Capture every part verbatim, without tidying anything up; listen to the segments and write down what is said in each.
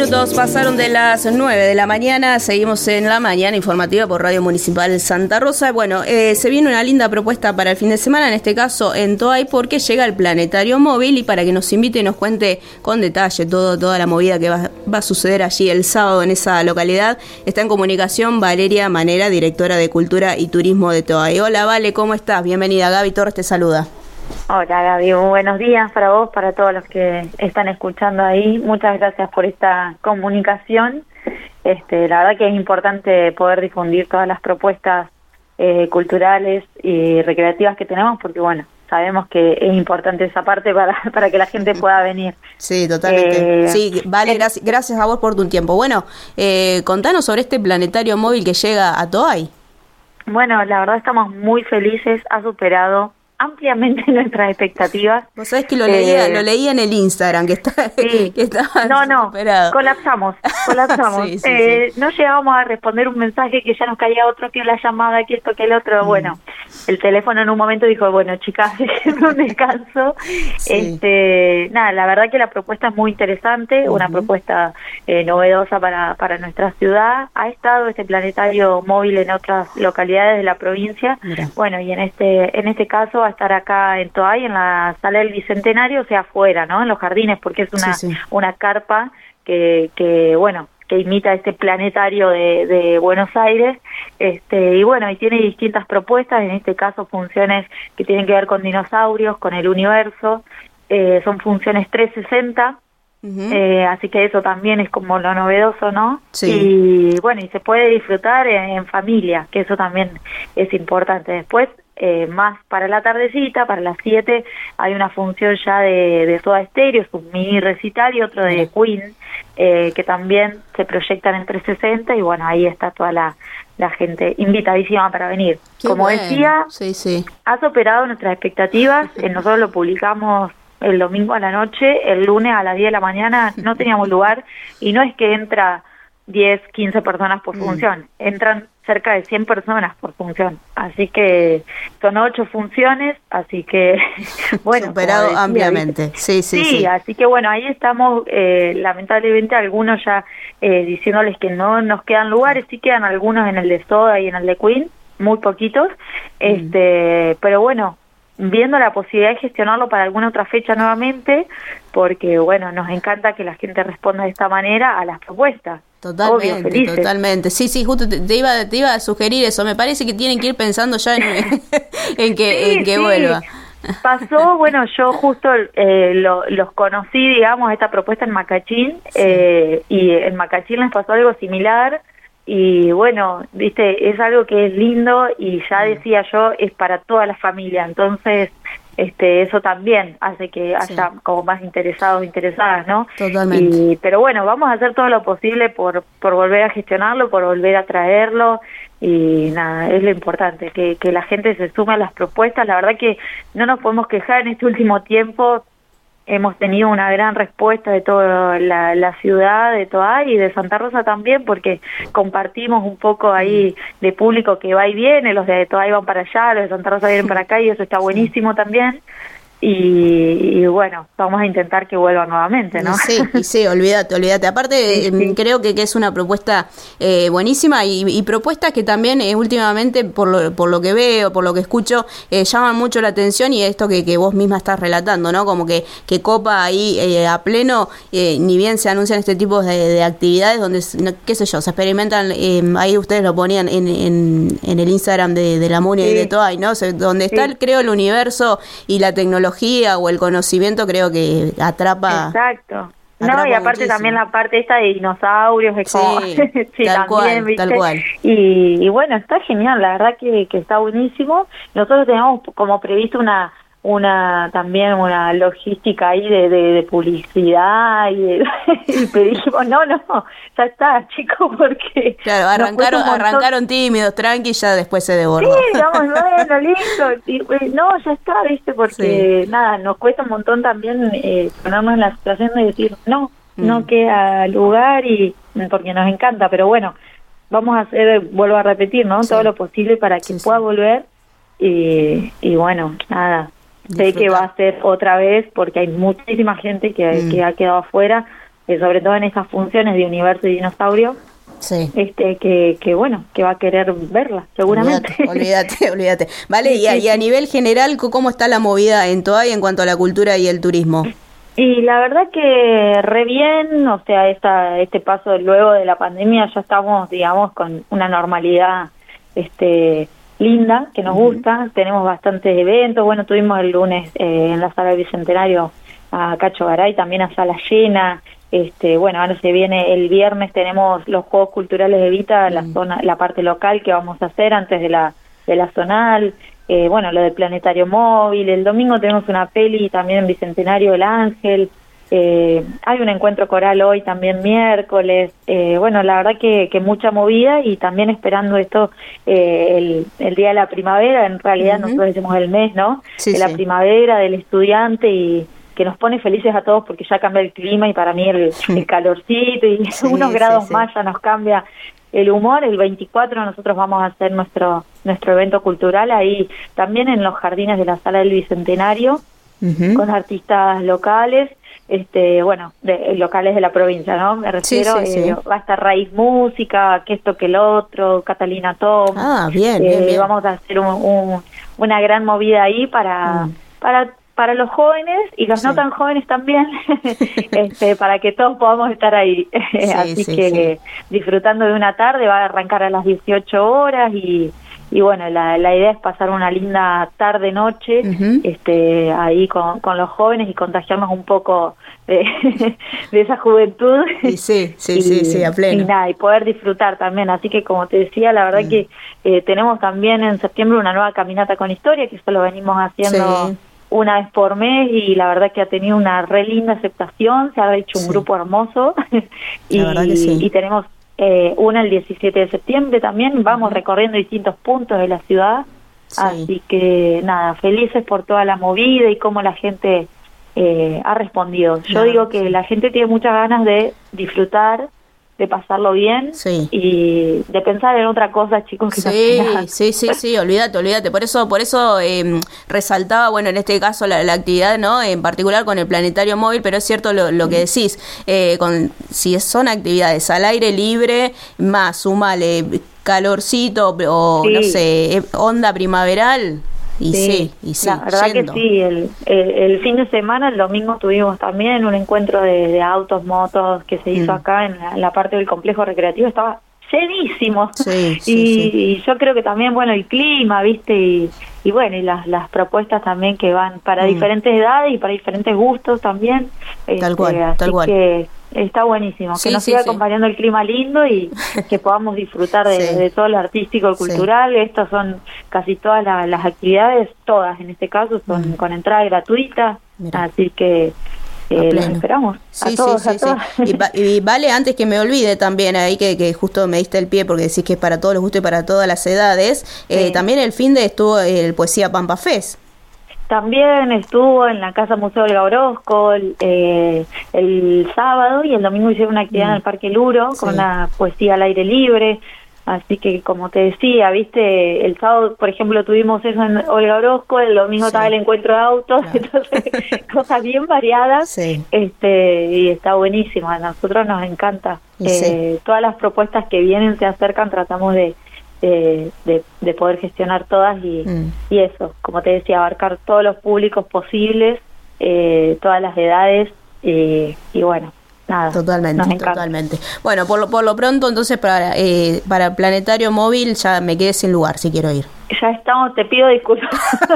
minutos pasaron de las nueve de la mañana, seguimos en la mañana informativa por Radio Municipal Santa Rosa. Bueno, eh, se viene una linda propuesta para el fin de semana, en este caso en Toay, porque llega el Planetario Móvil, y para que nos invite y nos cuente con detalle todo, toda la movida que va, va a suceder allí el sábado en esa localidad, está en comunicación Valeria Manera, directora de Cultura y Turismo de Toay. Hola Vale, ¿cómo estás? Bienvenida, Gaby Torres te saluda. Hola Gaby, buenos días para vos, para todos los que están escuchando ahí. Muchas gracias por esta comunicación. Este, la verdad que es importante poder difundir todas las propuestas eh, culturales y recreativas que tenemos, porque bueno, sabemos que es importante esa parte para, para que la gente pueda venir. Sí, totalmente. Eh, sí, vale, gracias, gracias a vos por tu tiempo. Bueno, eh, contanos sobre este Planetario Móvil que llega a Toay. Bueno, la verdad estamos muy felices, ha superado ampliamente nuestras expectativas. Vos sabés que lo leía, eh, lo leía en el Instagram, que está, sí. que estaba no, no, superado. colapsamos, colapsamos. sí, sí, eh, sí. No llegábamos a responder un mensaje, que ya nos caía otro, que la llamada, que esto, que el otro. Mm. Bueno, el teléfono en un momento dijo, bueno, chicas, déjenme un descanso. Sí. Este, nada, la verdad que la propuesta es muy interesante, uh-huh. una propuesta eh, novedosa para, para nuestra ciudad. Ha estado este planetario móvil en otras localidades de la provincia. Mira. Bueno, y en este, en este caso a estar acá en Toay, en la sala del Bicentenario, o sea, afuera, ¿no? En los jardines, porque es una, sí, sí. una carpa que, que, bueno, que imita este planetario de, de Buenos Aires, este, y bueno, y tiene distintas propuestas, en este caso funciones que tienen que ver con dinosaurios, con el universo, eh, son funciones trescientos sesenta, Uh-huh. Eh, así que eso también es como lo novedoso, ¿no? Sí. Y bueno, y se puede disfrutar en, en familia, que eso también es importante. Después, eh, más para la tardecita, para las siete, hay una función ya de, de Soda Stereo, es un mini recital, y otro de uh-huh. Queen, eh, que también se proyectan en trescientos sesenta, y bueno, ahí está toda la, la gente invitadísima para venir. Qué Como bueno. decía, sí, sí. ha superado nuestras expectativas. eh, nosotros lo publicamos el domingo a la noche, el lunes a las diez de la mañana no teníamos lugar, y no es que entra diez, quince personas por función, mm. entran cerca de cien personas por función, así que son ocho funciones, así que bueno, superado decía, ampliamente. ¿viste? Sí, sí, sí, sí. Así que bueno, ahí estamos, eh, lamentablemente algunos ya eh, diciéndoles que no nos quedan lugares, sí quedan algunos en el de Soda y en el de Queen, muy poquitos, mm. este, pero bueno, viendo la posibilidad de gestionarlo para alguna otra fecha nuevamente, porque bueno, nos encanta que la gente responda de esta manera a las propuestas. Totalmente, Obvio, totalmente. Sí, sí, justo te, te iba te iba a sugerir eso. Me parece que tienen que ir pensando ya en, en que sí, en que sí. vuelva. Pasó, bueno, yo justo eh, lo, los conocí, digamos, esta propuesta en Macachín, sí. eh, y en Macachín les pasó algo similar. Y bueno, viste, es algo que es lindo, y ya decía yo, es para toda la familia, entonces este eso también hace que haya sí. como más interesados, interesadas, ¿no? Totalmente. Y, pero bueno, vamos a hacer todo lo posible por, por volver a gestionarlo, por volver a traerlo, y nada, es lo importante, que, que la gente se sume a las propuestas. La verdad que no nos podemos quejar en este último tiempo. Hemos tenido una gran respuesta de toda la, la ciudad de Toay y de Santa Rosa también, porque compartimos un poco ahí de público que va y viene, los de Toay van para allá, los de Santa Rosa vienen para acá, y eso está buenísimo también. Y, y bueno, vamos a intentar que vuelva nuevamente, ¿no? Sí, y sí, olvídate, olvídate. Aparte, sí, sí. creo que, que es una propuesta eh, buenísima, y, y propuestas que también eh, últimamente, por lo, por lo que veo, por lo que escucho, eh, llaman mucho la atención, y esto que, que vos misma estás relatando, ¿no? Como que, que copa ahí eh, a pleno, eh, ni bien se anuncian este tipo de, de actividades donde, qué sé yo, se experimentan, eh, ahí ustedes lo ponían en, en, en el Instagram de, de la Muni sí. y de Toay, ¿no? O sea, donde está, sí. creo, el universo y la tecnología o el conocimiento, creo que atrapa. Exacto. Atrapa no, y aparte muchísimo. También la parte esta de dinosaurios, es como, sí, sí, tal también, cual, ¿viste? tal cual. Y, y bueno, está genial, la verdad que, que está buenísimo. Nosotros tenemos como previsto una una también una logística ahí de, de, de publicidad, y, de, y dijimos, no, no, ya está, chicos, porque... Claro, arrancaron arrancaron tímidos, tranqui, ya después se desbordó. Sí, digamos, bueno, listo, y, no, ya está, viste, porque sí. nada, nos cuesta un montón también eh, ponernos en la situación de decir, no, mm. no queda lugar, y porque nos encanta, pero bueno, vamos a hacer, vuelvo a repetir, ¿no? Sí. Todo lo posible para que sí, pueda sí. volver, y, y bueno, nada. Disfrutar. Sé que va a ser otra vez, porque hay muchísima gente que, mm. que ha quedado afuera, eh, sobre todo en esas funciones de Universo y Dinosaurio. Sí. Este, que, que bueno, que va a querer verla, seguramente. Olvídate, olvídate, olvídate. Vale, y a, y a nivel general, ¿cómo está la movida en Toay en cuanto a la cultura y el turismo? Y la verdad que re bien, o sea, esta, este paso luego de la pandemia ya estamos, digamos, con una normalidad este linda, que nos uh-huh. gusta. Tenemos bastantes eventos, bueno, tuvimos el lunes eh, en la Sala del Bicentenario a Cacho Garay, también a sala llena. Este, bueno, ahora se viene el viernes, tenemos los Juegos Culturales de Vita, mm. la zona, la parte local que vamos a hacer antes de la de la zonal, eh, bueno, lo del Planetario Móvil. El domingo tenemos una peli también en Bicentenario El Ángel, eh, hay un encuentro coral hoy también miércoles, eh, bueno, la verdad que, que mucha movida y también esperando esto, eh, el, el día de la primavera, en realidad uh-huh. nosotros decimos el mes, ¿no? Sí, de la sí. primavera, del estudiante y que nos pone felices a todos porque ya cambia el clima y para mí el, el calorcito y sí, unos grados sí, sí. más ya nos cambia el humor. El veinticuatro nosotros vamos a hacer nuestro nuestro evento cultural ahí también en los jardines de la Sala del Bicentenario uh-huh. con artistas locales, este bueno, de, locales de la provincia, ¿no? Me refiero, sí, sí, eh, sí. va a estar Raíz Música, Que esto que el otro, Catalina Tom. Ah, bien, eh, bien, bien. Vamos a hacer un, un, una gran movida ahí para mm. para para los jóvenes y los sí. no tan jóvenes también, este, para que todos podamos estar ahí. Sí, Así sí, que sí. disfrutando de una tarde, va a arrancar a las dieciocho horas y, y bueno, la, la idea es pasar una linda tarde-noche uh-huh. este, ahí con, con los jóvenes y contagiarnos un poco de, de esa juventud. Y sí, sí, y, sí, sí, a pleno. Y nada, y poder disfrutar también. Así que como te decía, la verdad uh-huh. que eh, tenemos también en septiembre una nueva caminata con historia, que eso lo venimos haciendo... Sí. una vez por mes y la verdad que ha tenido una re linda aceptación, se ha hecho un sí. grupo hermoso y, que sí. y tenemos eh, una el diecisiete de septiembre también, vamos uh-huh. recorriendo distintos puntos de la ciudad, sí. así que nada, felices por toda la movida y cómo la gente eh, ha respondido. Yo claro, digo que sí. la gente tiene muchas ganas de disfrutar, de pasarlo bien sí. y de pensar en otra cosa, chicos, que sí, no sí, sí, sí, olvídate, olvídate. Por eso, por eso eh, resaltaba, bueno, en este caso la, la actividad, ¿no? En particular con el Planetario Móvil, pero es cierto lo, lo que decís, eh, con si son actividades al aire libre, más sumale calorcito o sí. no sé, onda primaveral. Y sí, sí, y sí, la verdad yendo. que sí, el, el, el fin de semana, el domingo tuvimos también un encuentro de, de autos, motos que se hizo mm. acá en la, en la parte del complejo recreativo, estaba llenísimo. Sí, sí, y, sí. y yo creo que también, bueno, el clima, viste, y, y bueno, y las, las propuestas también que van para mm. diferentes edades y para diferentes gustos también. Tal este, cual, así tal cual. Que está buenísimo, sí, que nos sí, siga sí. acompañando el clima lindo y que podamos disfrutar de, sí. de todo lo artístico y cultural. Sí. Estas son casi todas la, las actividades, todas en este caso son mm. con entrada gratuita, Mira. así que eh, los esperamos sí, a todos, sí, sí, a todas. Sí. Y, va, y vale, antes que me olvide también, ahí que, que justo me diste el pie porque decís que es para todos los gustos y para todas las edades, sí. eh, también el fin de estuvo el Poesía Pampa Fest. También estuvo en la Casa Museo Olga Orozco el, eh, el sábado y el domingo hicieron una actividad mm. en el Parque Luro sí. con una poesía al aire libre. Así que, como te decía, viste, el sábado, por ejemplo, tuvimos eso en Olga Orozco, el domingo sí. estaba el encuentro de autos, claro. entonces cosas bien variadas, sí. este y está buenísimo. A nosotros nos encanta. Eh, sí. Todas las propuestas que vienen, se acercan, tratamos de De, de, de poder gestionar todas y, mm. y eso, como te decía, abarcar todos los públicos posibles, eh, todas las edades eh, y bueno, nada. Totalmente, totalmente. Bueno, por lo, por lo pronto entonces para eh, para Planetario Móvil ya me quedé sin lugar si quiero ir. Ya estamos, te pido disculpas.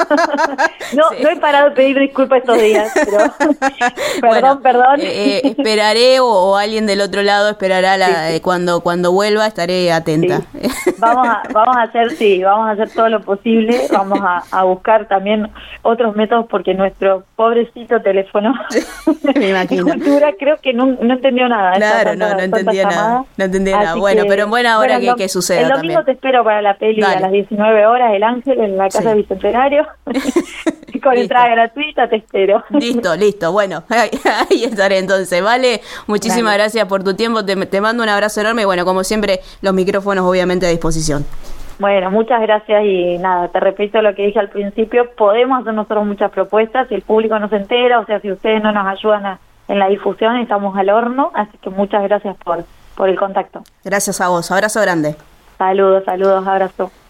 no, sí. no he parado de pedir disculpas estos días, pero perdón, bueno, perdón. Eh, eh, esperaré o, o alguien del otro lado esperará la, sí, sí. Eh, cuando cuando vuelva estaré atenta. Sí. Vamos a vamos a hacer sí, vamos a hacer todo lo posible, vamos a, a buscar también otros métodos porque nuestro pobrecito teléfono me imagino. de cultura creo que no, no entendió nada. Claro, tanta, no, no entendía nada. No entendía nada. Bueno, que, pero en buena hora bueno, que, que suceda el domingo también. Te espero para la peli Dale. a las diecinueve horas, El Ángel, en la Casa sí. Bicentenario. Con entrada gratuita, te espero. Listo, listo. Bueno, ahí, ahí estaré entonces, ¿vale? Muchísimas Dale. gracias por tu tiempo. Te, te mando un abrazo enorme. Y bueno, como siempre, los micrófonos obviamente a disposición. Bueno, muchas gracias y nada, te repito lo que dije al principio, podemos hacer nosotros muchas propuestas, si el público no se entera, o sea, si ustedes no nos ayudan a, en la difusión estamos al horno, así que muchas gracias por, por el contacto. Gracias a vos, abrazo grande. Saludos, saludos, abrazo.